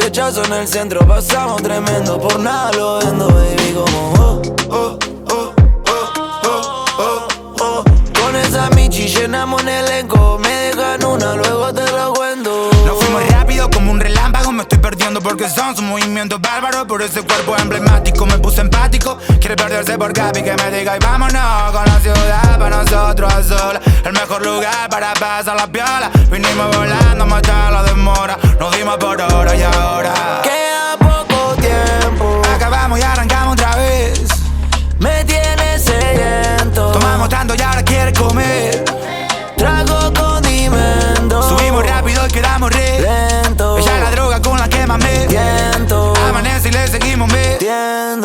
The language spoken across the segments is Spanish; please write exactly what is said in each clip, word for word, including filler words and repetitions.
flechazo en el centro, pasamos tremendo. Por nada lo vendo, baby, como oh, oh, oh, oh, oh, oh, oh. Con esa michi llenamos un elenco. Me dejan una, luego te lo cuento. Nos fuimos rápido como un relámpago. Me estoy perdiendo porque son sus movimientos bárbaros. Por ese cuerpo emblemático me puse empático. Quiere perderse por Capi, que me diga y vámonos con la ciudad para nosotros a solas. El mejor lugar para pasar la piola. Vinimos volando a matar la demora. Nos dimos por hora y ahora queda poco tiempo. acabamos y arrancamos otra vez. Me tienes sediento. Tomamos tanto y ahora quiere comer. Trago condimento. Subimos rápido y quedamos re lento. Ella es la droga con la que más me tiento. Amanece y le seguimos metiendo.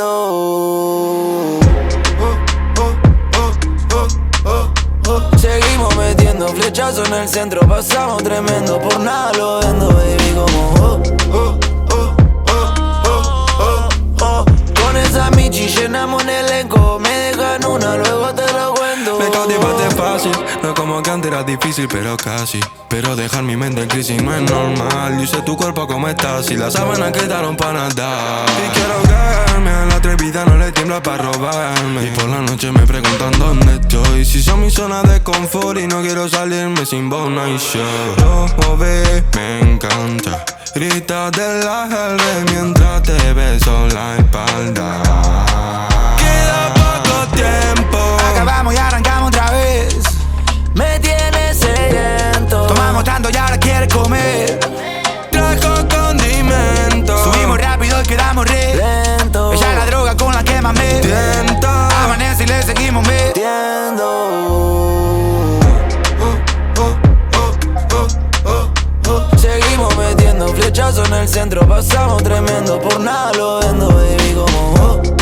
Oh, oh, oh, oh, oh, oh. Seguimos metiendo flechazo en el centro. Pasamos tremendo. Por nada lo vendo, baby, como oh, oh, oh, oh, oh, oh, oh. Con esa michi llenamos un elenco. Me dejan una, luego te lo cuento. Me cautivaste fácil, no es como que antes era difícil, pero casi. Pero dejar mi mente en crisis no es normal. Dice tu cuerpo cómo estás y las sábanas quedaron para nadar. Y quiero ahogarme, a la atrevida no le tiembla para robarme. Y por la noche me preguntan dónde estoy. Si son mi zona de confort y no quiero salirme sin vos, no hay show. Oh, ve, me encanta. Grita de la L mientras te beso la espalda. Queda poco tiempo. Acabamos y arrancamos otra vez. Me tienes sediento. Tomamos tanto y ahora quiere comer. Trajo condimento. Subimos rápido y quedamos re lento. Ella es la droga con la que más me tiento. Amanece y le seguimos metiendo. Oh, oh, oh, oh, oh, oh. Seguimos metiendo flechazo en el centro. Pasamos tremendo. Por nada lo vendo, baby, como oh.